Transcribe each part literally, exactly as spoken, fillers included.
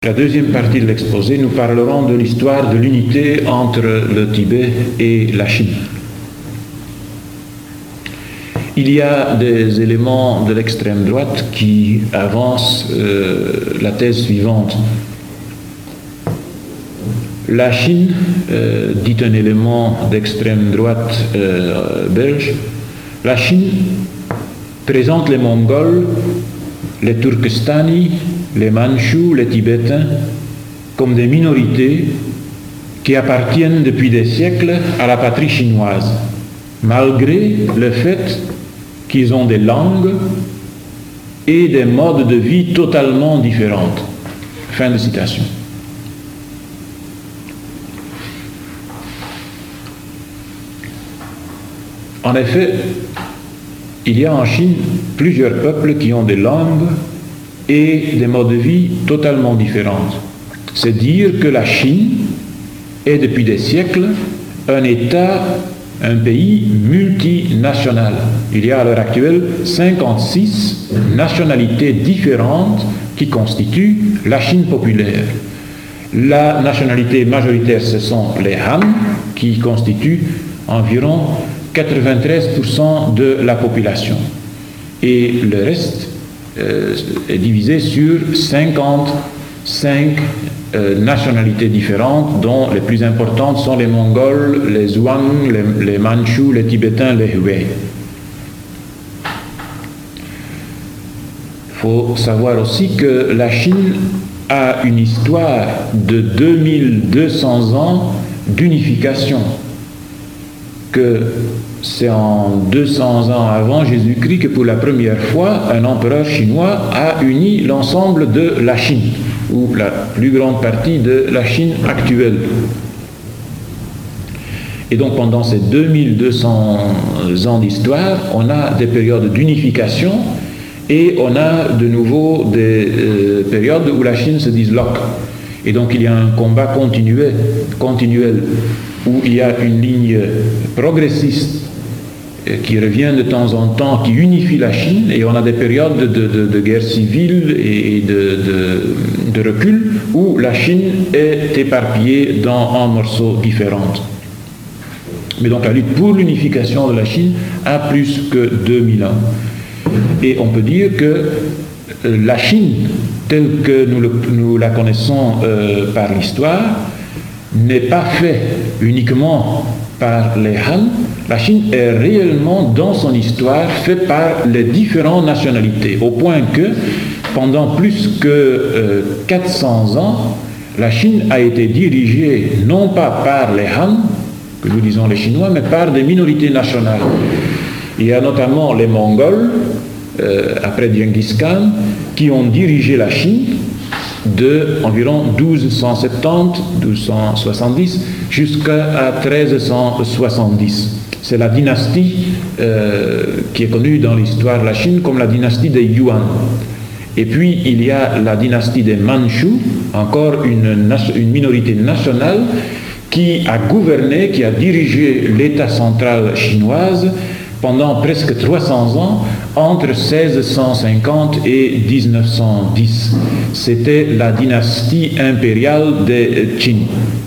La deuxième partie de l'exposé, nous parlerons de l'histoire de l'unité entre le Tibet et la Chine. Il y a des éléments de l'extrême droite qui avancent euh, la thèse suivante. La Chine, euh, dit un élément d'extrême droite euh, belge, la Chine présente les Mongols, les Turkestanis, les Mandchous, les Tibétains, comme des minorités qui appartiennent depuis des siècles à la patrie chinoise, malgré le fait qu'ils ont des langues et des modes de vie totalement différents. Fin de citation. En effet, il y a en Chine plusieurs peuples qui ont des langues et des modes de vie totalement différents. C'est dire que la Chine est depuis des siècles un État, un pays multinational. Il y a à l'heure actuelle cinquante-six nationalités différentes qui constituent la Chine populaire. La nationalité majoritaire, ce sont les Han, qui constituent environ quatre-vingt-treize pour cent de la population. Et le reste euh, est divisé sur cinquante-cinq euh, nationalités différentes, dont les plus importantes sont les Mongols, les Zhuang, les, les Mandchous, les Tibétains, les Hui. Il faut savoir aussi que la Chine a une histoire de deux mille deux cents ans d'unification, que c'est en deux cents ans avant Jésus-Christ que pour la première fois, un empereur chinois a uni l'ensemble de la Chine, ou la plus grande partie de la Chine actuelle. Et donc pendant ces deux mille deux cents ans d'histoire, on a des périodes d'unification et on a de nouveau des euh, périodes où la Chine se disloque. Et donc il y a un combat continuel, continuel où il y a une ligne progressiste qui revient de temps en temps, qui unifie la Chine, et on a des périodes de, de, de guerre civile et de, de, de recul où la Chine est éparpillée dans en morceaux différents. Mais donc la lutte pour l'unification de la Chine a plus que deux mille ans. Et on peut dire que la Chine, telle que nous, le, nous la connaissons euh, par l'histoire, n'est pas faite uniquement par les Han. La Chine est réellement, dans son histoire, faite par les différentes nationalités, au point que, pendant plus que euh, quatre cents ans, la Chine a été dirigée non pas par les Han, que nous disons les Chinois, mais par des minorités nationales. Il y a notamment les Mongols, euh, après Genghis Khan, qui ont dirigé la Chine de environ douze cent soixante-dix, douze cent soixante-dix jusqu'à treize cent soixante-dix. C'est la dynastie euh, qui est connue dans l'histoire de la Chine comme la dynastie des Yuan. Et puis il y a la dynastie des Mandchous, encore une, une minorité nationale qui a gouverné, qui a dirigé l'État central chinoise pendant presque trois cents ans, entre seize cent cinquante et dix-neuf cent dix. C'était la dynastie impériale des Qin.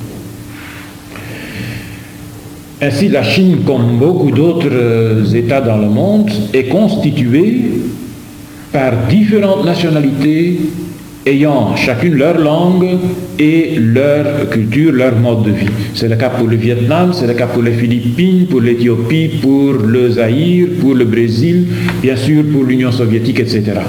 Ainsi, la Chine, comme beaucoup d'autres États dans le monde, est constituée par différentes nationalités ayant chacune leur langue et leur culture, leur mode de vie. C'est le cas pour le Vietnam, c'est le cas pour les Philippines, pour l'Éthiopie, pour le Zaïre, pour le Brésil, bien sûr pour l'Union soviétique, et cetera.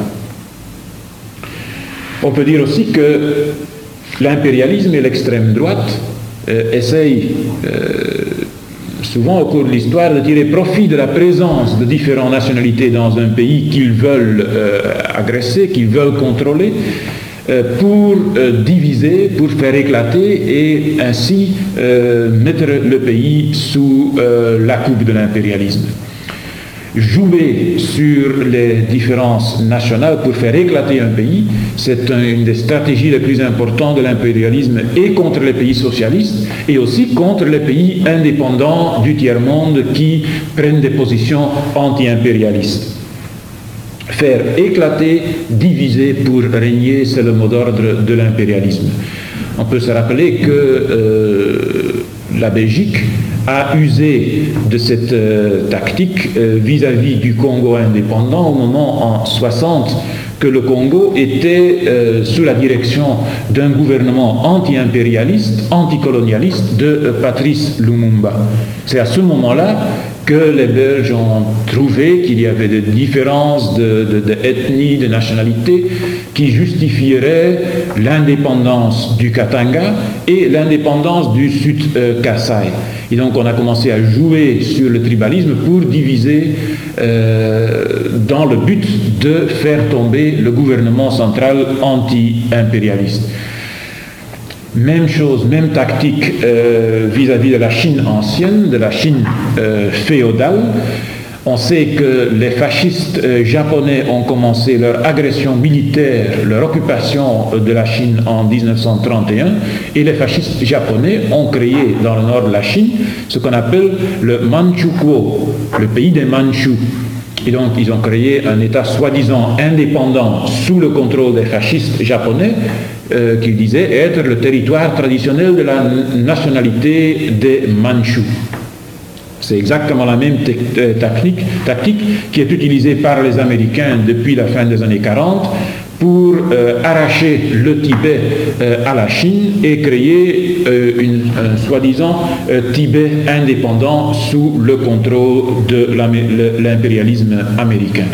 On peut dire aussi que l'impérialisme et l'extrême droite euh, essayent euh, souvent au cours de l'histoire de tirer profit de la présence de différentes nationalités dans un pays qu'ils veulent euh, agresser, qu'ils veulent contrôler, euh, pour euh, diviser, pour faire éclater et ainsi euh, mettre le pays sous euh, la coupe de l'impérialisme. Jouer sur les différences nationales pour faire éclater un pays, c'est un, une des stratégies les plus importantes de l'impérialisme, et contre les pays socialistes et aussi contre les pays indépendants du tiers-monde qui prennent des positions anti-impérialistes. faire éclater, diviser pour régner, c'est le mot d'ordre de l'impérialisme. On peut se rappeler que euh, la Belgique a usé de cette euh, tactique euh, vis-à-vis du Congo indépendant au moment en soixante que le Congo était euh, sous la direction d'un gouvernement anti-impérialiste, anticolonialiste de euh, Patrice Lumumba. C'est à ce moment-là que les Belges ont trouvé qu'il y avait des différences de, de, de ethnie, de nationalité qui justifieraient l'indépendance du Katanga et l'indépendance du Sud euh, Kasaï. Et donc on a commencé à jouer sur le tribalisme pour diviser euh, dans le but de faire tomber le gouvernement central anti-impérialiste. Même chose, même tactique euh, vis-à-vis de la Chine ancienne, de la Chine euh, féodale. On sait que les fascistes euh, japonais ont commencé leur agression militaire, leur occupation de la Chine en mille neuf cent trente et un, et les fascistes japonais ont créé dans le nord de la Chine ce qu'on appelle le Manchukuo, le pays des Mandchous. Et donc ils ont créé un État soi-disant indépendant sous le contrôle des fascistes japonais, euh, qu'ils disaient être le territoire traditionnel de la nationalité des Mandchous. C'est exactement la même tactique, tactique qui est utilisée par les Américains depuis la fin des années quarante pour euh, arracher le Tibet euh, à la Chine et créer euh, une, un soi-disant euh, Tibet indépendant sous le contrôle de l'impérialisme américain.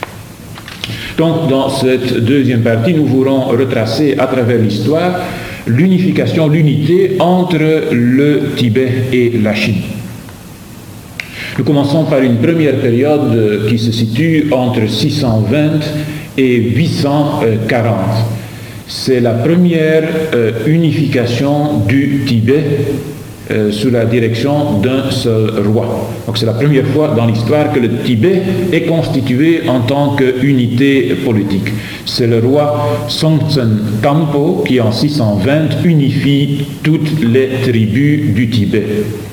Donc dans cette deuxième partie, nous voulons retracer à travers l'histoire l'unification, l'unité entre le Tibet et la Chine. Nous commençons par une première période qui se situe entre six cent vingt et huit cent quarante. C'est la première euh, unification du Tibet euh, sous la direction d'un seul roi. Donc c'est la première fois dans l'histoire que le Tibet est constitué en tant qu'unité politique. C'est le roi Songtsen Tampo qui en six cent vingt unifie toutes les tribus du Tibet.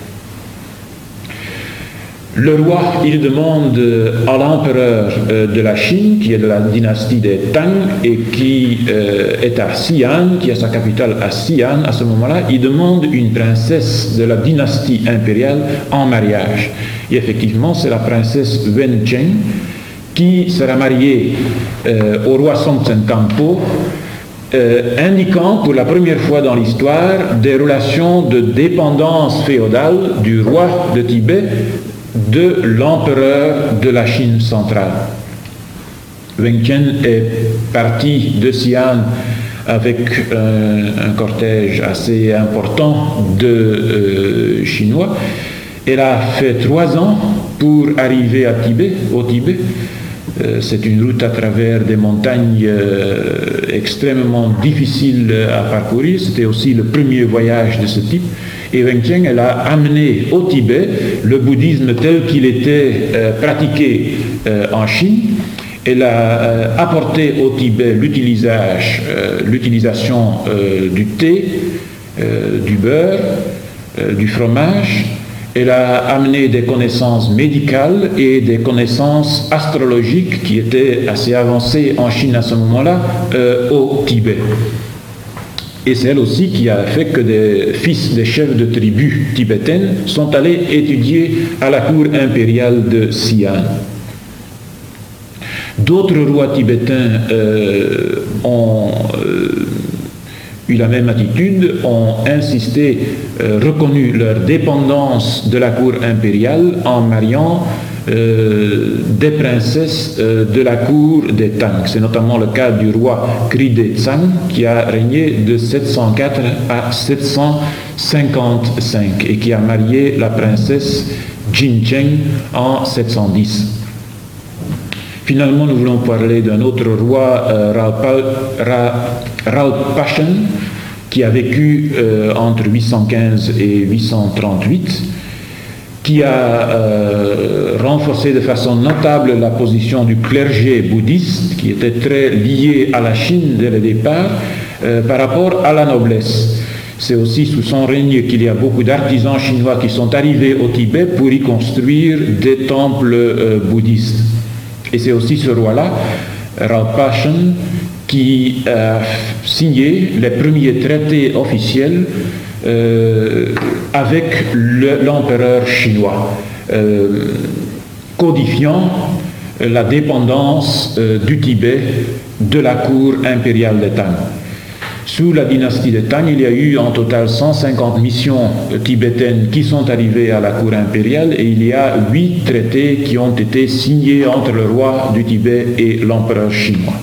Le roi, il demande à l'empereur de la Chine, qui est de la dynastie des Tang et qui est à Xi'an, qui a sa capitale à Xi'an à ce moment-là, il demande une princesse de la dynastie impériale en mariage. Et effectivement, c'est la princesse Wen Cheng qui sera mariée euh, au roi Songtsen Tampo, euh, indiquant pour la première fois dans l'histoire des relations de dépendance féodale du roi de Tibet de l'empereur de la Chine centrale. Wen Cheng est parti de Xi'an avec euh, un cortège assez important de euh, Chinois. Elle a fait trois ans pour arriver à Tibet, au Tibet. Euh, c'est une route à travers des montagnes euh, extrêmement difficiles à parcourir. C'était aussi le premier voyage de ce type. Et Wen Cheng, elle a amené au Tibet le bouddhisme tel qu'il était euh, pratiqué euh, en Chine. Elle a euh, apporté au Tibet l'utilisation euh, l'utilisation euh, du thé, euh, du beurre, euh, du fromage. Elle a amené des connaissances médicales et des connaissances astrologiques qui étaient assez avancées en Chine à ce moment-là euh, au Tibet. Et c'est elle aussi qui a fait que des fils des chefs de tribus tibétaines sont allés étudier à la cour impériale de Xi'an. D'autres rois tibétains euh, ont euh, eu la même attitude, ont insisté, euh, reconnu leur dépendance de la cour impériale en mariant Euh, des princesses euh, de la cour des Tang. C'est notamment le cas du roi Kride Tsang qui a régné de sept cent quatre à sept cent cinquante-cinq et qui a marié la princesse Jin Cheng en sept cent dix. Finalement, nous voulons parler d'un autre roi, euh, Ralpashen, qui a vécu euh, entre huit cent quinze et huit cent trente-huit, qui a euh, renforcé de façon notable la position du clergé bouddhiste, qui était très lié à la Chine dès le départ, euh, par rapport à la noblesse. C'est aussi sous son règne qu'il y a beaucoup d'artisans chinois qui sont arrivés au Tibet pour y construire des temples euh, bouddhistes. Et c'est aussi ce roi-là Rinpochen, qui a signé les premiers traités officiels euh, avec le, l'empereur chinois, euh, codifiant la dépendance euh, du Tibet de la cour impériale de Tang. Sous la dynastie de Tang, il y a eu en total cent cinquante missions tibétaines qui sont arrivées à la cour impériale et il y a huit traités qui ont été signés entre le roi du Tibet et l'empereur chinois.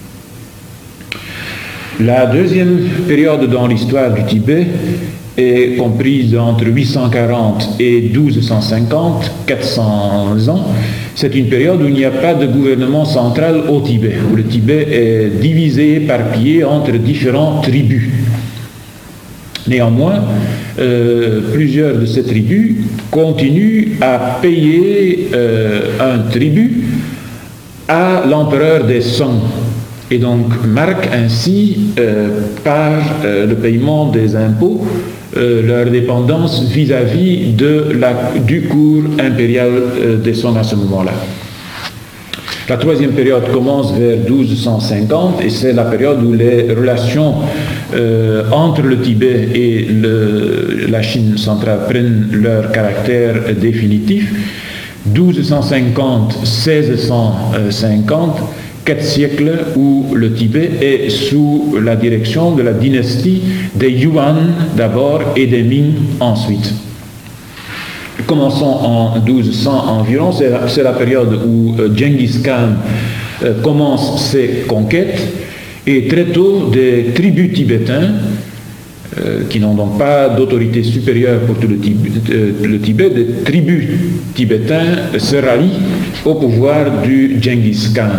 La deuxième période dans l'histoire du Tibet est comprise entre huit cent quarante et douze cent cinquante, quatre cents ans. C'est une période où il n'y a pas de gouvernement central au Tibet, où le Tibet est divisé, éparpillé entre différentes tribus. Néanmoins, euh, plusieurs de ces tribus continuent à payer euh, un tribut à l'empereur des Song, et donc marquent ainsi, euh, par euh, le paiement des impôts, Euh, leur dépendance vis-à-vis de la, du cours impérial euh, des Song à ce moment-là. La troisième période commence vers douze cent cinquante et c'est la période où les relations euh, entre le Tibet et le, la Chine centrale prennent leur caractère définitif. douze cent cinquante à seize cent cinquante, quatre siècles où le Tibet est sous la direction de la dynastie des Yuan d'abord et des Ming ensuite. Commençons en douze cents environ, c'est la, c'est la période où euh, Genghis Khan euh, commence ses conquêtes et très tôt des tribus tibétains euh, qui n'ont donc pas d'autorité supérieure pour tout le Tibet, euh, le Tibet, des tribus tibétains se rallient au pouvoir du Genghis Khan.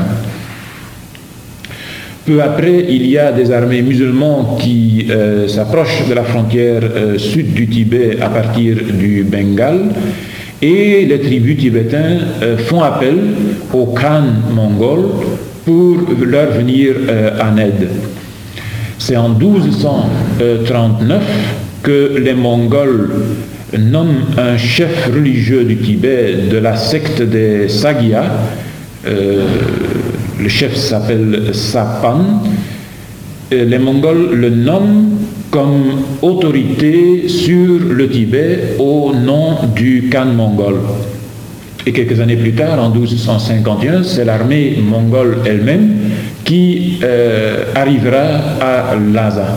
Peu après, il y a des armées musulmanes qui euh, s'approchent de la frontière euh, sud du Tibet à partir du Bengale et les tribus tibétains euh, font appel aux Khan mongols pour leur venir euh, en aide. C'est en douze cent trente-neuf que les Mongols nomment un chef religieux du Tibet de la secte des Sagyas. Euh, Le chef s'appelle Sapan. Les Mongols le nomment comme autorité sur le Tibet au nom du Khan mongol. Et quelques années plus tard, en douze cent cinquante et un, c'est l'armée mongole elle-même qui euh, arrivera à Lhasa.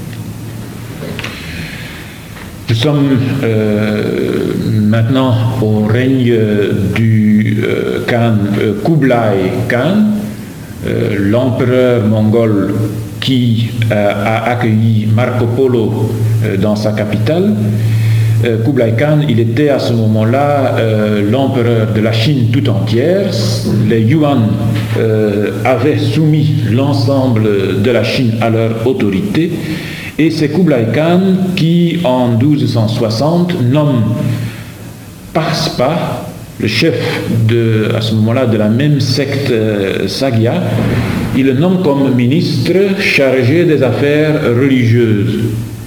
Nous sommes euh, maintenant au règne du euh, Khan euh, Kublai Khan, euh, l'empereur mongol qui euh, a accueilli Marco Polo euh, dans sa capitale. Euh, Kublai Khan, il était à ce moment-là euh, l'empereur de la Chine tout entière. Les Yuan euh, avaient soumis l'ensemble de la Chine à leur autorité. Et c'est Kublai Khan qui, en douze cent soixante, nomme Parspa, le chef de, à ce moment-là de la même secte euh, Sagya, il le nomme comme ministre chargé des affaires religieuses.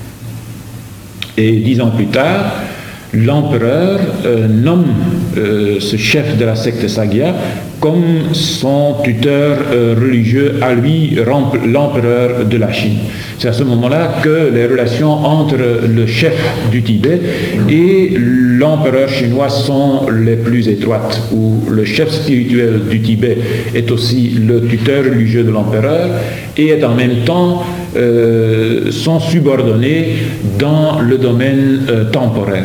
Et dix ans plus tard, l'empereur euh, nomme euh, ce chef de la secte Sagya comme son tuteur euh, religieux à lui, l'empereur de la Chine. C'est à ce moment-là que les relations entre le chef du Tibet et l'empereur chinois sont les plus étroites, où le chef spirituel du Tibet est aussi le tuteur religieux de l'empereur et est en même temps euh, son subordonné dans le domaine euh, temporel.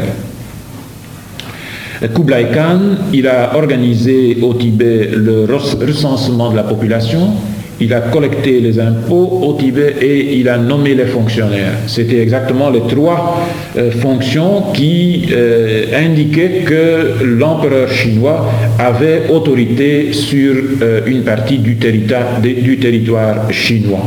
Kublai Khan, il a organisé au Tibet le recensement de la population, il a collecté les impôts au Tibet et il a nommé les fonctionnaires. C'était exactement les trois euh, fonctions qui euh, indiquaient que l'empereur chinois avait autorité sur euh, une partie du territoire, du territoire chinois.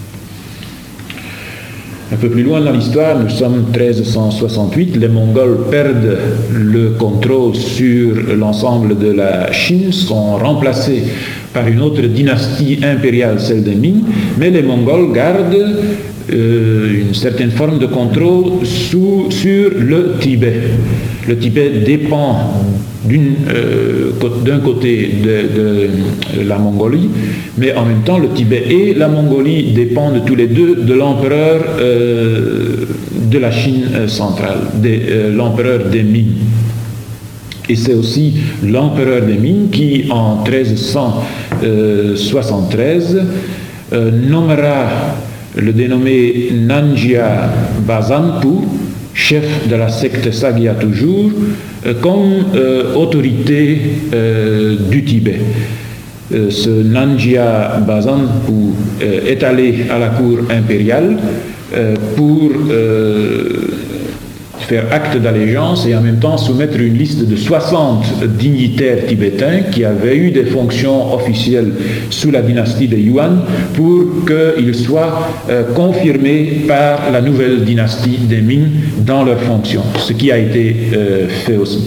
Un peu plus loin dans l'histoire, nous sommes treize cent soixante-huit, les Mongols perdent le contrôle sur l'ensemble de la Chine, sont remplacés par une autre dynastie impériale, celle des Ming, mais les Mongols gardent euh, une certaine forme de contrôle sous, sur le Tibet. Le Tibet dépend euh, d'un côté de, de la Mongolie, mais en même temps le Tibet et la Mongolie dépendent tous les deux de l'empereur euh, de la Chine centrale, de, euh, l'empereur des Ming. Et c'est aussi l'empereur des Ming qui, en treize cent soixante-treize, euh, nommera le dénommé Nanjia Bazanpu, chef de la secte Sagya toujours, euh, comme euh, autorité euh, du Tibet. Euh, ce Nanjia Bazanpu euh, est allé à la cour impériale euh, pour euh, faire acte d'allégeance et en même temps soumettre une liste de soixante dignitaires tibétains qui avaient eu des fonctions officielles sous la dynastie des Yuan pour qu'ils soient euh, confirmés par la nouvelle dynastie des Ming dans leurs fonctions, ce qui a été euh, fait aussi.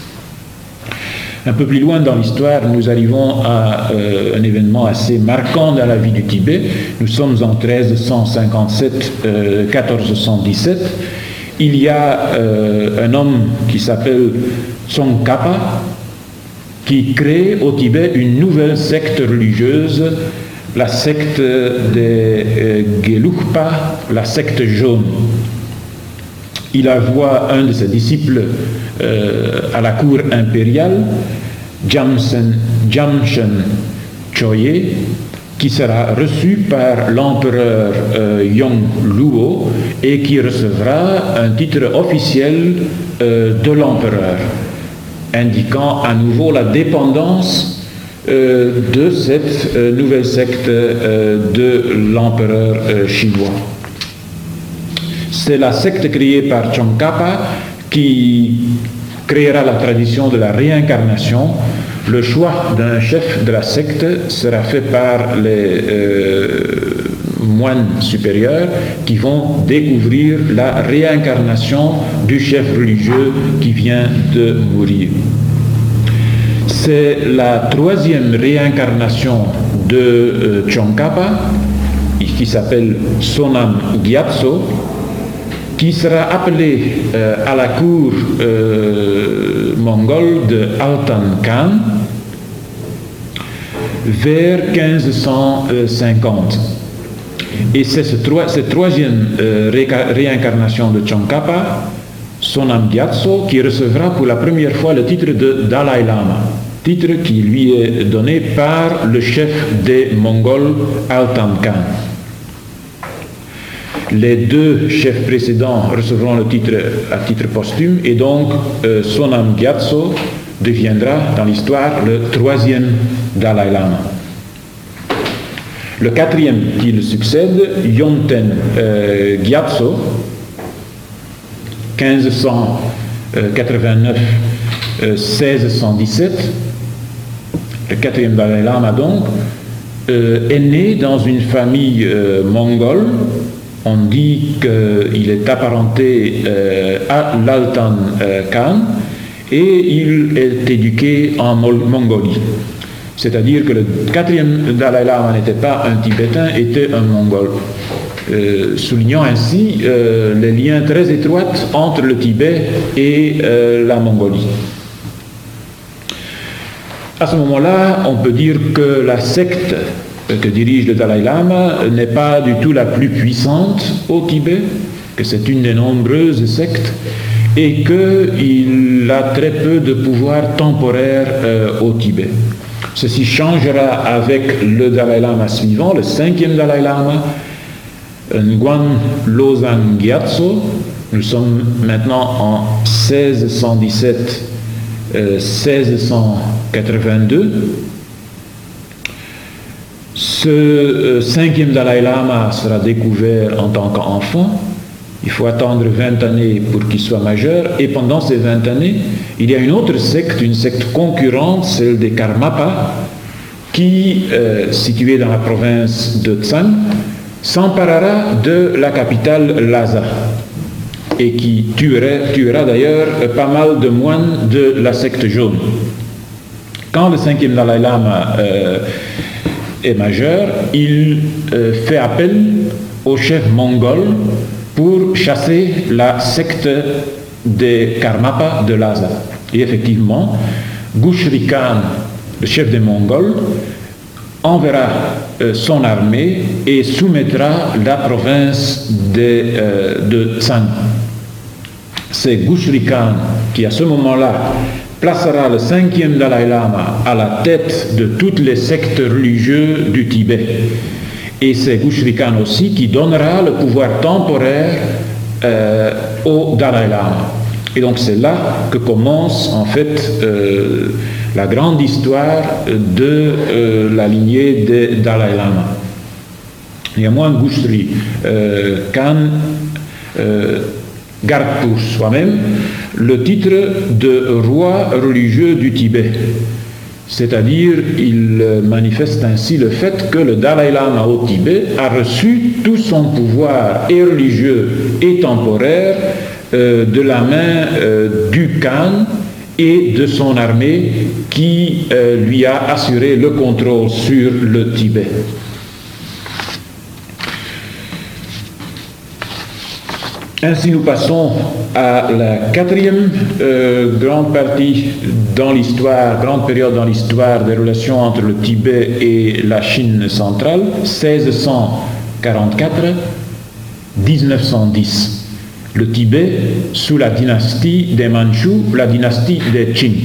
Un peu plus loin dans l'histoire, nous arrivons à euh, un événement assez marquant dans la vie du Tibet. Nous sommes en treize cent cinquante-sept à quatorze cent dix-sept. Il y a euh, un homme qui s'appelle Tsongkhapa qui crée au Tibet une nouvelle secte religieuse, la secte des euh, Gelugpa, la secte jaune. Il envoie un de ses disciples euh, à la cour impériale, Jamsen, Jamshen Choye, qui sera reçu par l'empereur euh, Yong Luo et qui recevra un titre officiel euh, de l'empereur, indiquant à nouveau la dépendance euh, de cette euh, nouvelle secte euh, de l'empereur euh, chinois. C'est la secte créée par Tsongkhapa qui créera la tradition de la réincarnation. Le choix d'un chef de la secte sera fait par les euh, moines supérieurs qui vont découvrir la réincarnation du chef religieux qui vient de mourir. C'est la troisième réincarnation de euh, Tsongkhapa, qui s'appelle Sonam Gyatso, qui sera appelé euh, à la cour euh, mongole de Altan Khan vers quinze cent cinquante. Et c'est ce troi cette troisième euh, ré réincarnation de Tsongkhapa, Sonam Gyatso, qui recevra pour la première fois le titre de Dalai Lama, titre qui lui est donné par le chef des Mongols, Altan Khan. Les deux chefs précédents recevront le titre à titre posthume et donc euh, Sonam Gyatso deviendra dans l'histoire le troisième Dalai Lama. Le quatrième qui le succède, Yonten euh, Gyatso, quinze cent quatre-vingt-neuf à seize cent dix-sept, le quatrième Dalai Lama donc, euh, est né dans une famille euh, mongole. On dit qu'il est apparenté euh, à l'Altan euh, Khan et il est éduqué en Mongolie. C'est-à-dire que le quatrième Dalai Lama n'était pas un Tibétain, était un Mongol. Euh, soulignant ainsi euh, les liens très étroits entre le Tibet et euh, la Mongolie. À ce moment-là, on peut dire que la secte que dirige le Dalai Lama n'est pas du tout la plus puissante au Tibet, que c'est une des nombreuses sectes et qu'il a très peu de pouvoir temporaire euh, au Tibet. Ceci changera avec le Dalai Lama suivant, le cinquième Dalai Lama, Ngwan Losang Gyatso. Nous sommes maintenant en seize cent dix-sept à seize cent quatre-vingt-deux. Ce euh, cinquième Dalai Lama sera découvert en tant qu'enfant. Il faut attendre vingt années pour qu'il soit majeur. Et pendant ces vingt années, il y a une autre secte, une secte concurrente, celle des Karmapa, qui, euh, située dans la province de Tsang, s'emparera de la capitale Lhasa et qui tuerait, tuera d'ailleurs pas mal de moines de la secte jaune. Quand le cinquième Dalai Lama euh, est majeur, il euh, fait appel au chef mongol pour chasser la secte des Karmapa de Lhasa. Et effectivement, Gushri Khan, le chef des Mongols, enverra euh, son armée et soumettra la province de, euh, de Tsang. C'est Gushri Khan qui, à ce moment-là, placera le cinquième Dalai Lama à la tête de toutes les sectes religieuses du Tibet. Et c'est Gushri Khan aussi qui donnera le pouvoir temporaire euh, au Dalai Lama. Et donc c'est là que commence en fait euh, la grande histoire de euh, la lignée des Dalai Lama. Néanmoins, Gushri euh, Khan euh, garde pour soi-même le titre de roi religieux du Tibet. C'est-à-dire, il manifeste ainsi le fait que le Dalai Lama au Tibet a reçu tout son pouvoir et religieux et temporaire euh, de la main euh, du Khan et de son armée qui euh, lui a assuré le contrôle sur le Tibet. Ainsi, nous passons à la quatrième euh, grande partie dans l'histoire, grande période dans l'histoire des relations entre le Tibet et la Chine centrale, seize cent quarante-quatre à dix-neuf cent dix. Le Tibet sous la dynastie des Mandchous, la dynastie des Qing.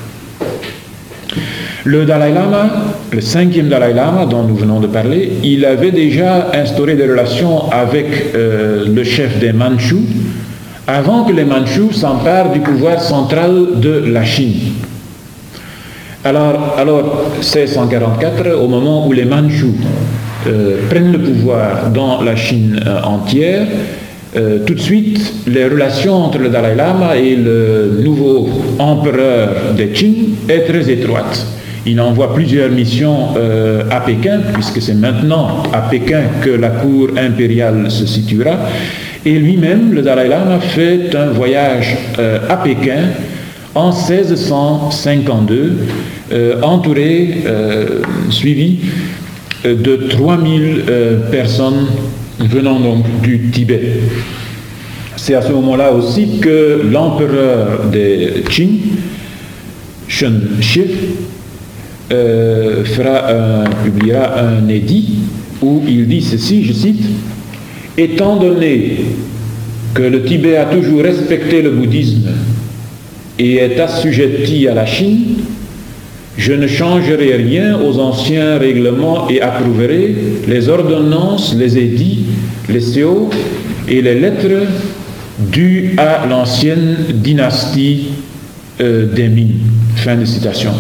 Le Dalai Lama, le cinquième Dalai Lama dont nous venons de parler, il avait déjà instauré des relations avec euh, le chef des Mandchous avant que les Mandchous s'emparent du pouvoir central de la Chine. Alors, alors seize cent quarante-quatre, au moment où les Mandchous euh, prennent le pouvoir dans la Chine euh, entière, euh, tout de suite, les relations entre le Dalai Lama et le nouveau empereur des Qing est très étroites. Il envoie plusieurs missions euh, à Pékin, puisque c'est maintenant à Pékin que la cour impériale se situera. Et lui-même, le Dalai Lama, fait un voyage euh, à Pékin en seize cent cinquante-deux, euh, entouré, euh, suivi euh, de trois mille euh, personnes venant donc du Tibet. C'est à ce moment-là aussi que l'empereur des Qing, Shen Shi, Euh, fera un, publiera un édit où il dit ceci, je cite, « Étant donné que le Tibet a toujours respecté le bouddhisme et est assujetti à la Chine, je ne changerai rien aux anciens règlements et approuverai les ordonnances, les édits, les C O et les lettres dues à l'ancienne dynastie euh, des Ming. » Fin de citation.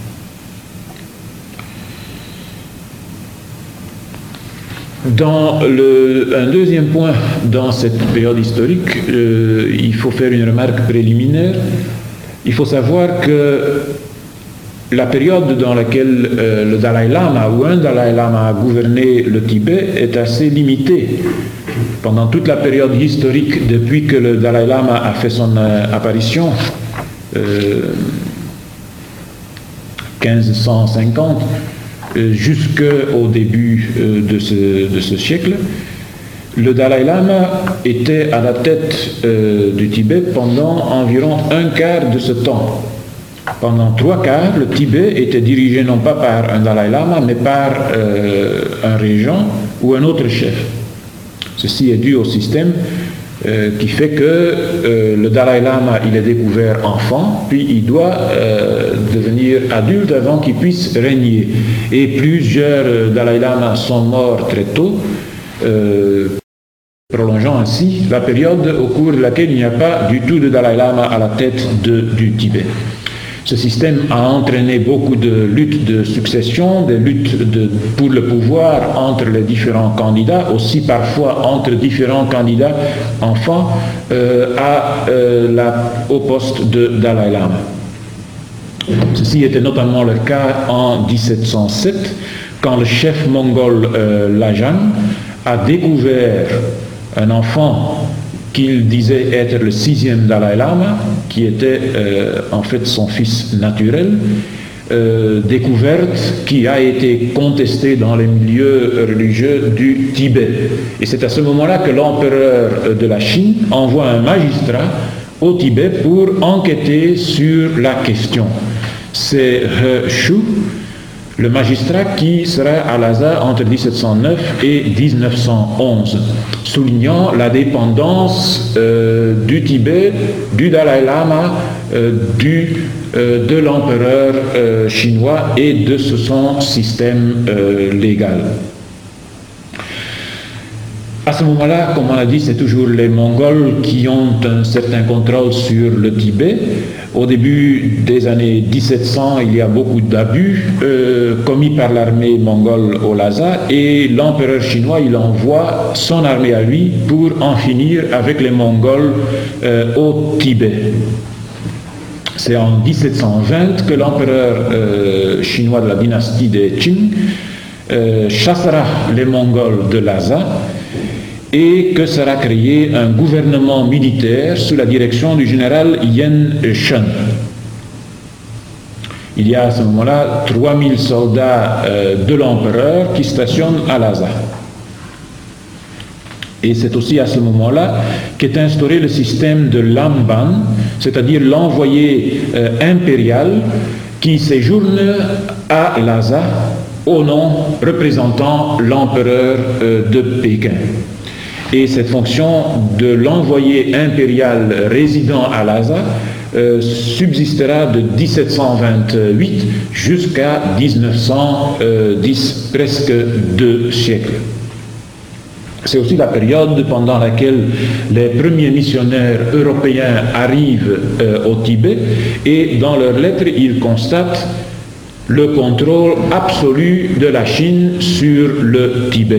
Dans le, un deuxième point dans cette période historique, euh, il faut faire une remarque préliminaire. Il faut savoir que la période dans laquelle euh, le Dalai Lama ou un Dalai Lama a gouverné le Tibet est assez limitée. Pendant toute la période historique, depuis que le Dalai Lama a fait son euh, apparition, euh, quinze cent cinquante, jusqu'au début de ce, de ce siècle, le Dalai Lama était à la tête euh, du Tibet pendant environ un quart de ce temps. Pendant trois quarts, le Tibet était dirigé non pas par un Dalai Lama, mais par euh, un régent ou un autre chef. Ceci est dû au système euh, qui fait que euh, le Dalai Lama, il est découvert enfant, puis il doit euh, devenir adulte avant qu'il puisse régner. Et plusieurs euh, Dalai Lama sont morts très tôt, euh, prolongeant ainsi la période au cours de laquelle il n'y a pas du tout de Dalai Lama à la tête de, du Tibet. Ce système a entraîné beaucoup de luttes de succession, des luttes de, pour le pouvoir entre les différents candidats, aussi parfois entre différents candidats enfants euh, à, euh, la, au poste de Dalai Lama. Ceci était notamment le cas en dix-sept cent sept, quand le chef mongol euh, Lajang a découvert un enfant qu'il disait être le sixième Dalai Lama, qui était euh, en fait son fils naturel, euh, découverte qui a été contestée dans les milieux religieux du Tibet. Et c'est à ce moment-là que l'empereur de la Chine envoie un magistrat au Tibet pour enquêter sur la question. C'est He Shu, le magistrat, qui sera à Lhasa entre dix-sept cent neuf et dix-neuf cent onze, soulignant la dépendance euh, du Tibet, du Dalai Lama, euh, du, euh, de l'empereur euh, chinois et de son système euh, légal. À ce moment-là, comme on a dit, c'est toujours les Mongols qui ont un certain contrôle sur le Tibet. Au début des années dix-sept cents, il y a beaucoup d'abus euh, commis par l'armée mongole au Lhasa et l'empereur chinois, il envoie son armée à lui pour en finir avec les Mongols euh, au Tibet. C'est en dix-sept cent vingt que l'empereur euh, chinois de la dynastie des Qing euh, chassera les Mongols de Lhasa et que sera créé un gouvernement militaire sous la direction du général Yen Shen. Il y a à ce moment-là trois mille soldats euh, de l'empereur qui stationnent à Lhasa. Et c'est aussi à ce moment-là qu'est instauré le système de l'Amban, c'est-à-dire l'envoyé euh, impérial qui séjourne à Lhasa au nom représentant l'empereur euh, de Pékin. Et cette fonction de l'envoyé impérial résident à Lhasa euh, subsistera de dix-sept cent vingt-huit jusqu'à dix-neuf cent dix, presque deux siècles. C'est aussi la période pendant laquelle les premiers missionnaires européens arrivent euh, au Tibet et dans leurs lettres, ils constatent le contrôle absolu de la Chine sur le Tibet.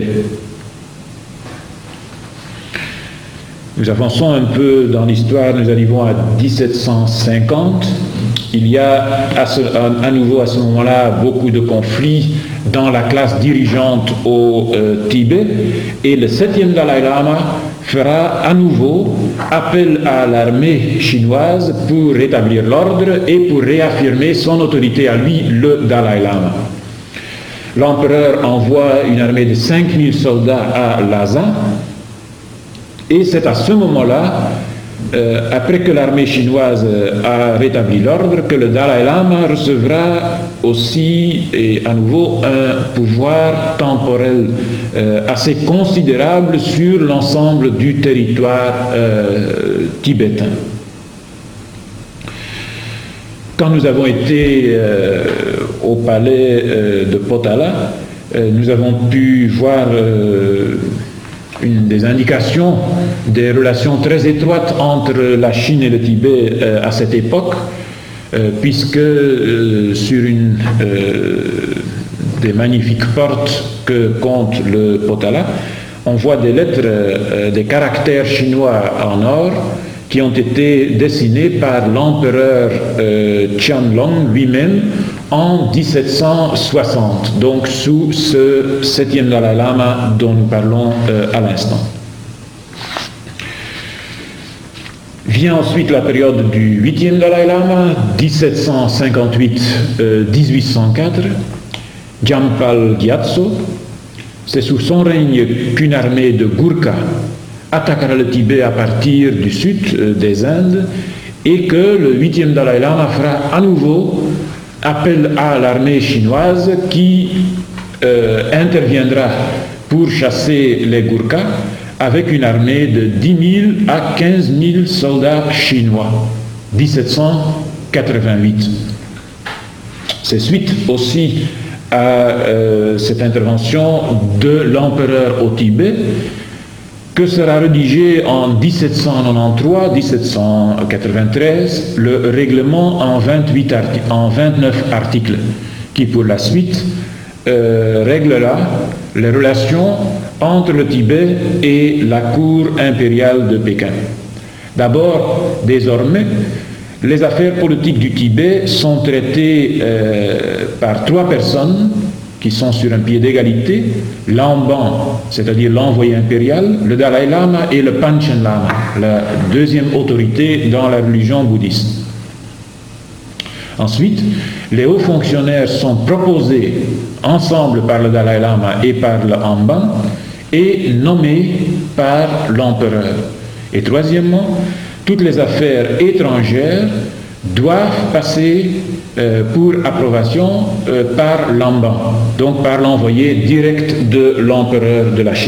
Nous avançons un peu dans l'histoire, nous arrivons à dix-sept cent cinquante. Il y a à, ce, à, à nouveau à ce moment-là beaucoup de conflits dans la classe dirigeante au euh, Tibet et le septième Dalai Lama fera à nouveau appel à l'armée chinoise pour rétablir l'ordre et pour réaffirmer son autorité à lui, le Dalai Lama. L'empereur envoie une armée de cinq mille soldats à Lhasa. Et c'est à ce moment-là, euh, après que l'armée chinoise a rétabli l'ordre, que le Dalai Lama recevra aussi et à nouveau un pouvoir temporel euh, assez considérable sur l'ensemble du territoire euh, tibétain. Quand nous avons été euh, au palais euh, de Potala, euh, nous avons pu voir euh, une des indications des relations très étroites entre la Chine et le Tibet euh, à cette époque, euh, puisque euh, sur une euh, des magnifiques portes que compte le Potala, on voit des lettres, euh, des caractères chinois en or qui ont été dessinés par l'empereur euh, Qianlong lui-même en dix-sept cent soixante, donc sous ce septième Dalai Lama dont nous parlons euh, à l'instant. Vient ensuite la période du huitième Dalai Lama, dix-sept cent cinquante-huit à dix-huit cent quatre, Jampal Gyatso. C'est sous son règne qu'une armée de Gurkha attaquera le Tibet à partir du sud euh, des Indes et que le huitième Dalai Lama fera à nouveau appel à l'armée chinoise qui euh, interviendra pour chasser les Gurkhas avec une armée de dix mille à quinze mille soldats chinois, dix-sept cent quatre-vingt-huit. C'est suite aussi à euh, cette intervention de l'empereur au Tibet que sera rédigé en dix-sept cent quatre-vingt-treize à dix-sept cent quatre-vingt-treize le règlement en, vingt-huit arti- en vingt-neuf articles qui pour la suite euh, réglera les relations entre le Tibet et la cour impériale de Pékin. D'abord, désormais, les affaires politiques du Tibet sont traitées euh, par trois personnes qui sont sur un pied d'égalité, l'Amban, c'est-à-dire l'envoyé impérial, le Dalai Lama et le Panchen Lama, la deuxième autorité dans la religion bouddhiste. Ensuite, les hauts fonctionnaires sont proposés ensemble par le Dalai Lama et par le Amban et nommés par l'empereur. Et troisièmement, toutes les affaires étrangères doivent passer euh, pour approbation euh, par l'Amban, donc par l'envoyé direct de l'empereur de la Chine.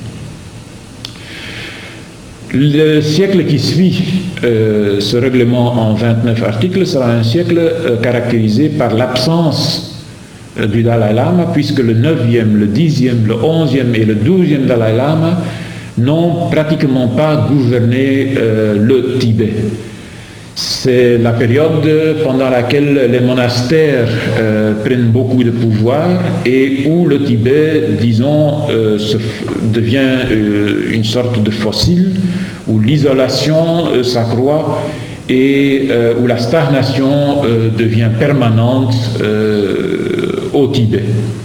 Le siècle qui suit euh, ce règlement en vingt-neuf articles sera un siècle euh, caractérisé par l'absence euh, du Dalai Lama, puisque le neuvième, le dixième, le onzième et le douzième Dalai Lama n'ont pratiquement pas gouverné euh, le Tibet. C'est la période pendant laquelle les monastères euh, prennent beaucoup de pouvoir et où le Tibet, disons, euh, se, devient euh, une sorte de fossile, où l'isolation euh, s'accroît et euh, où la stagnation euh, devient permanente euh, au Tibet.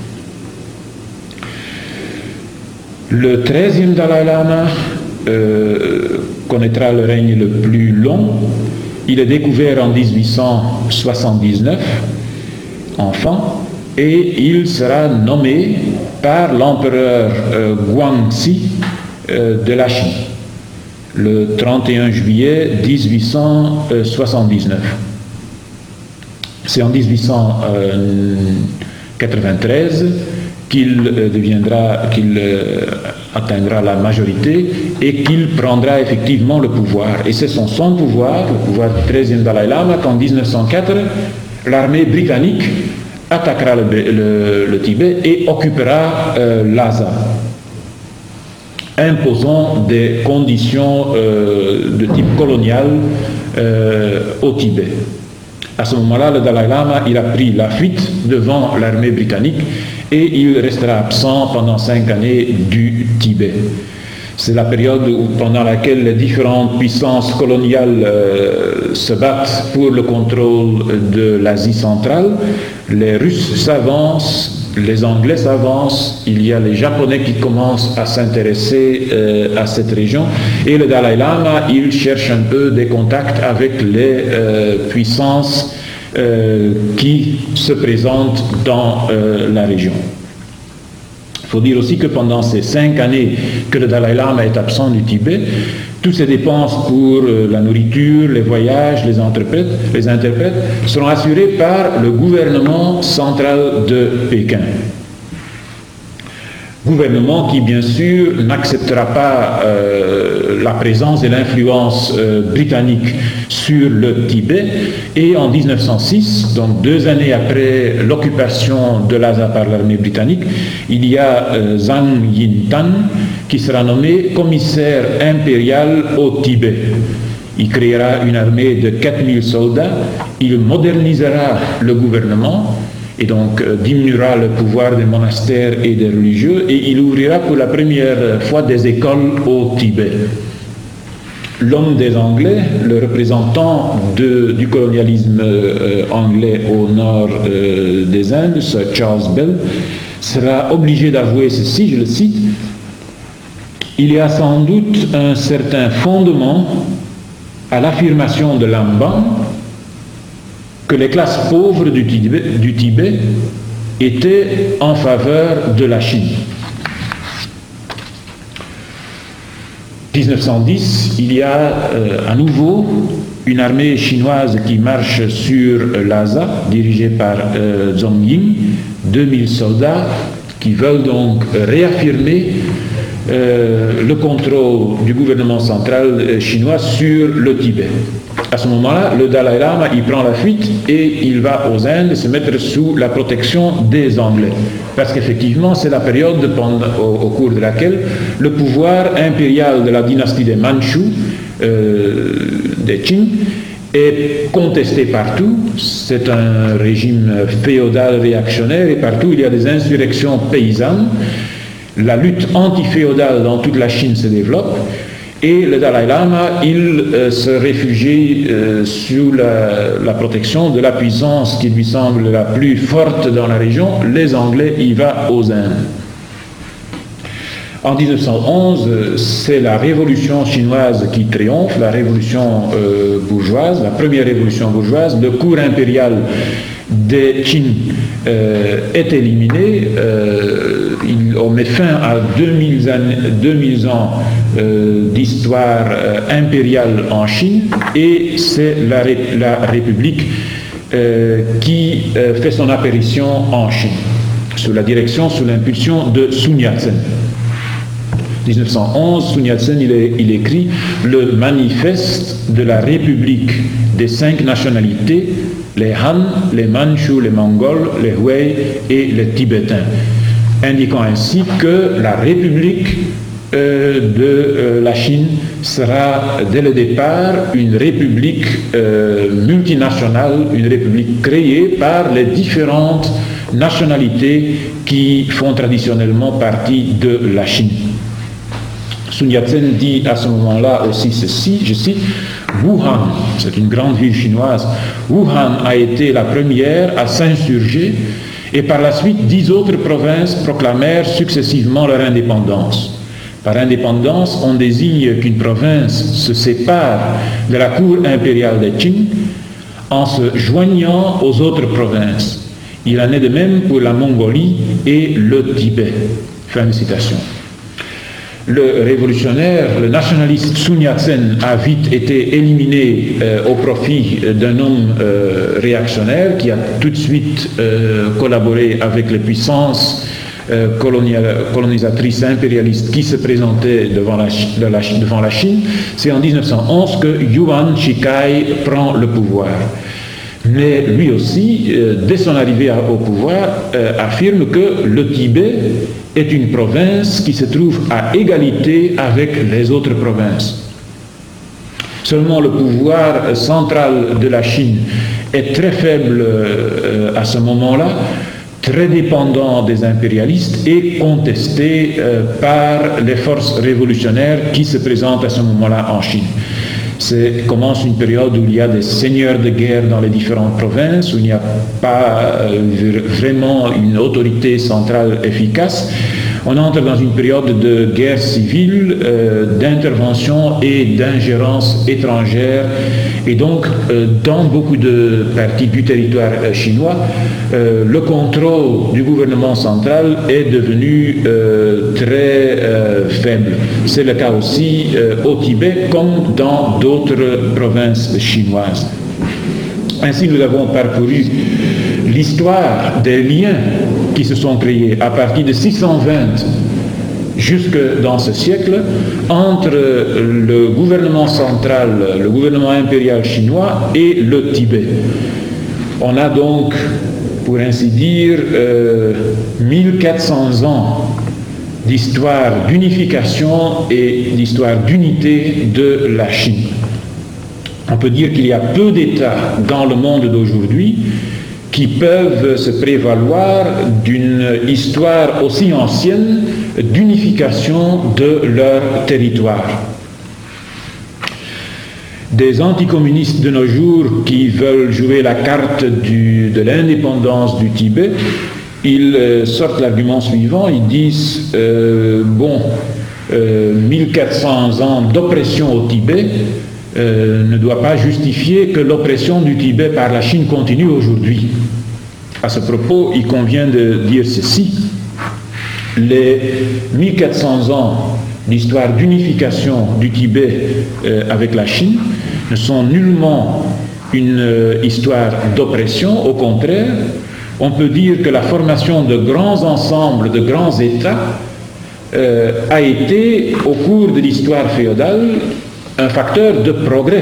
Le treizième Dalai Lama euh, connaîtra le règne le plus long. Il est découvert en dix-huit cent soixante-dix-neuf, enfant, et il sera nommé par l'empereur euh, Guangxi euh, de la Chine, le trente et un juillet mille huit cent soixante-dix-neuf. C'est en mille huit cent quatre-vingt-treize qu'il euh, deviendra, qu'il euh, atteindra la majorité et qu'il prendra effectivement le pouvoir. Et c'est son, son pouvoir, le pouvoir du treizième Dalai Lama, qu'en mille neuf cent quatre, l'armée britannique attaquera le, le, le Tibet et occupera euh, Lhasa, imposant des conditions euh, de type colonial euh, au Tibet. À ce moment-là, le Dalai Lama, il a pris la fuite devant l'armée britannique et il restera absent pendant cinq années du Tibet. C'est la période où, pendant laquelle les différentes puissances coloniales euh, se battent pour le contrôle de l'Asie centrale. Les Russes s'avancent, les Anglais s'avancent, il y a les Japonais qui commencent à s'intéresser euh, à cette région, et le Dalai Lama, il cherche un peu des contacts avec les euh, puissances euh, qui se présentent dans euh, la région. Il faut dire aussi que pendant ces cinq années que le Dalai Lama est absent du Tibet, toutes ces dépenses pour euh, la nourriture, les voyages, les interprètes, les interprètes seront assurées par le gouvernement central de Pékin. Gouvernement qui, bien sûr, n'acceptera pas euh, la présence et l'influence euh, britannique sur le Tibet. Et en mille neuf cent six, donc deux années après l'occupation de Lhasa par l'armée britannique, il y a euh, Zhang Yintan qui sera nommé commissaire impérial au Tibet. Il créera une armée de quatre mille soldats, il modernisera le gouvernement, et donc euh, diminuera le pouvoir des monastères et des religieux, et il ouvrira pour la première fois des écoles au Tibet. L'homme des Anglais, le représentant de, du colonialisme euh, anglais au nord euh, des Indes, Sir Charles Bell, sera obligé d'avouer ceci, je le cite: « Il y a sans doute un certain fondement à l'affirmation de l'Amban que les classes pauvres du Tibet, du Tibet étaient en faveur de la Chine. » mille neuf cent dix, il y a euh, à nouveau une armée chinoise qui marche sur euh, Lhasa, dirigée par euh, Zhong Ying, deux mille soldats qui veulent donc euh, réaffirmer euh, le contrôle du gouvernement central euh, chinois sur le Tibet. À ce moment-là, le Dalai Lama, il prend la fuite et il va aux Indes se mettre sous la protection des Anglais. Parce qu'effectivement, c'est la période pendant, au, au cours de laquelle le pouvoir impérial de la dynastie des Mandchous, euh, des Qing, est contesté partout. C'est un régime féodal réactionnaire et partout il y a des insurrections paysannes. La lutte anti-féodale dans toute la Chine se développe. Et le Dalai Lama, il euh, se réfugie euh, sous la, la protection de la puissance qui lui semble la plus forte dans la région, les Anglais. Il va aux Indes. En mille neuf cent onze, c'est la révolution chinoise qui triomphe, la révolution euh, bourgeoise, la première révolution bourgeoise. Le cours impérial des Qing euh, est éliminé. Euh, il, on met fin à deux mille ans euh, d'histoire euh, impériale en Chine, et c'est la, la République euh, qui euh, fait son apparition en Chine, sous la direction, sous l'impulsion de Sun Yat-sen. mille neuf cent onze, Sun Yat-sen il, il écrit le manifeste de la République des cinq nationalités, les Han, les Mandchous, les Mongols, les Hui et les Tibétains, indiquant ainsi que la République euh, de euh, la Chine sera dès le départ une république euh, multinationale, une république créée par les différentes nationalités qui font traditionnellement partie de la Chine. Sun Yat-sen dit à ce moment-là aussi ceci, je cite, Wuhan, c'est une grande ville chinoise, Wuhan a été la première à s'insurger, et par la suite dix autres provinces proclamèrent successivement leur indépendance. Par indépendance, on désigne qu'une province se sépare de la cour impériale des Qing en se joignant aux autres provinces. Il en est de même pour la Mongolie et le Tibet. Fin de citation. Le révolutionnaire, le nationaliste Sun Yat-sen a vite été éliminé euh, au profit d'un homme euh, réactionnaire qui a tout de suite euh, collaboré avec les puissances euh, colonisatrices impérialistes qui se présentaient devant la, de la, devant la Chine. C'est en mille neuf cent onze que Yuan Shikai prend le pouvoir. Mais lui aussi, euh, dès son arrivée à, au pouvoir, euh, affirme que le Tibet est une province qui se trouve à égalité avec les autres provinces. Seulement le pouvoir central de la Chine est très faible euh, à ce moment-là, très dépendant des impérialistes et contesté euh, par les forces révolutionnaires qui se présentent à ce moment-là en Chine. C'est, commence une période où il y a des seigneurs de guerre dans les différentes provinces, où il n'y a pas euh, vraiment une autorité centrale efficace. On entre dans une période de guerre civile, euh, d'intervention et d'ingérence étrangère. Et donc, euh, dans beaucoup de parties du territoire euh, chinois, euh, le contrôle du gouvernement central est devenu euh, très euh, faible. C'est le cas aussi euh, au Tibet comme dans d'autres provinces chinoises. Ainsi, nous avons parcouru l'histoire des liens qui se sont créés à partir de six cent vingt jusque dans ce siècle entre le gouvernement central, le gouvernement impérial chinois et le Tibet. On a donc, pour ainsi dire, euh, mille quatre cents ans d'histoire d'unification et d'histoire d'unité de la Chine. On peut dire qu'il y a peu d'États dans le monde d'aujourd'hui qui peuvent se prévaloir d'une histoire aussi ancienne d'unification de leur territoire. Des anticommunistes de nos jours qui veulent jouer la carte du, de l'indépendance du Tibet, ils euh, sortent l'argument suivant, ils disent euh, bon, euh, mille quatre cents ans d'oppression au Tibet Euh, ne doit pas justifier que l'oppression du Tibet par la Chine continue aujourd'hui. À ce propos, il convient de dire ceci. Les mille quatre cents ans d'histoire d'unification du Tibet euh, avec la Chine ne sont nullement une euh, histoire d'oppression. Au contraire, on peut dire que la formation de grands ensembles, de grands États, euh, a été, au cours de l'histoire féodale, un facteur de progrès,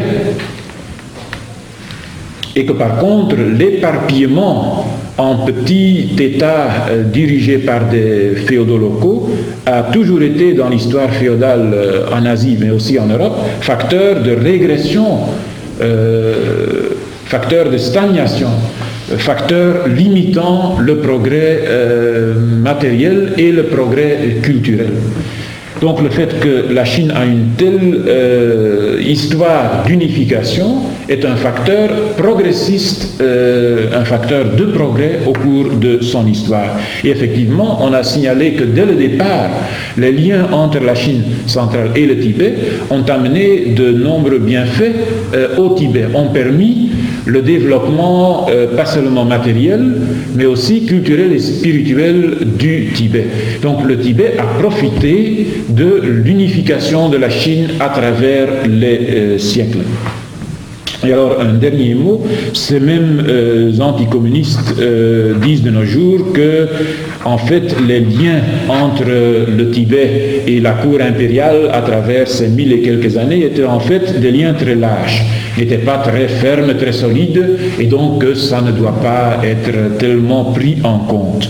et que par contre l'éparpillement en petits États euh, dirigés par des féodaux locaux a toujours été dans l'histoire féodale euh, en Asie mais aussi en Europe facteur de régression, euh, facteur de stagnation, facteur limitant le progrès euh, matériel et le progrès culturel. Donc le fait que la Chine a une telle euh, histoire d'unification est un facteur progressiste, euh, un facteur de progrès au cours de son histoire. Et effectivement, on a signalé que dès le départ, les liens entre la Chine centrale et le Tibet ont amené de nombreux bienfaits euh, au Tibet, ont permis le développement, euh, pas seulement matériel, mais aussi culturel et spirituel du Tibet. Donc le Tibet a profité de l'unification de la Chine à travers les euh, siècles. Et alors, un dernier mot, ces mêmes euh, anticommunistes euh, disent de nos jours que, en fait, les liens entre le Tibet et la cour impériale à travers ces mille et quelques années étaient en fait des liens très lâches, n'étaient pas très fermes, très solides, et donc ça ne doit pas être tellement pris en compte.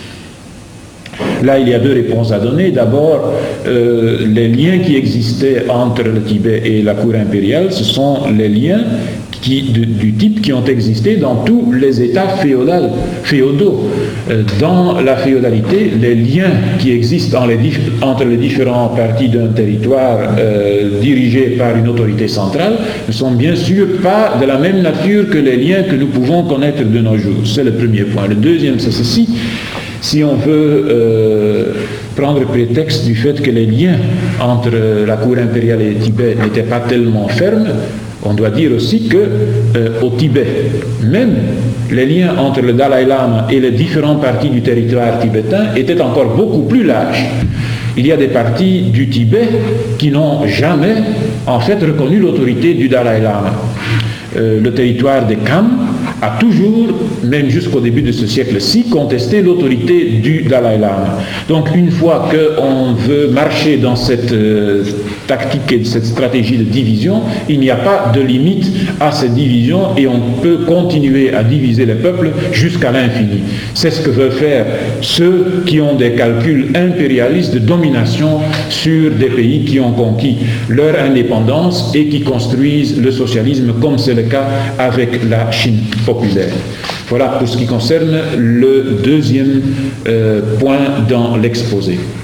Là, il y a deux réponses à donner. D'abord, euh, les liens qui existaient entre le Tibet et la cour impériale, ce sont les liens qui, de, du type qui ont existé dans tous les États féodal, féodaux. Euh, dans la féodalité, les liens qui existent en les entre les différentes parties d'un territoire euh, dirigé par une autorité centrale ne sont bien sûr pas de la même nature que les liens que nous pouvons connaître de nos jours. C'est le premier point. Le deuxième, c'est ceci. Si on veut euh, prendre prétexte du fait que les liens entre la cour impériale et le Tibet n'étaient pas tellement fermes, on doit dire aussi que euh, au Tibet, même les liens entre le Dalai Lama et les différentes parties du territoire tibétain étaient encore beaucoup plus larges. Il y a des parties du Tibet qui n'ont jamais en fait reconnu l'autorité du Dalai Lama. Euh, le territoire des Kham a toujours, même jusqu'au début de ce siècle-ci, contesté l'autorité du Dalai Lama. Donc une fois qu'on veut marcher dans cette euh, tactique et cette stratégie de division, il n'y a pas de limite à cette division et on peut continuer à diviser les peuples jusqu'à l'infini. C'est ce que veulent faire ceux qui ont des calculs impérialistes de domination sur des pays qui ont conquis leur indépendance et qui construisent le socialisme, comme c'est le cas avec la Chine populaire. Voilà pour ce qui concerne le deuxième euh, point dans l'exposé.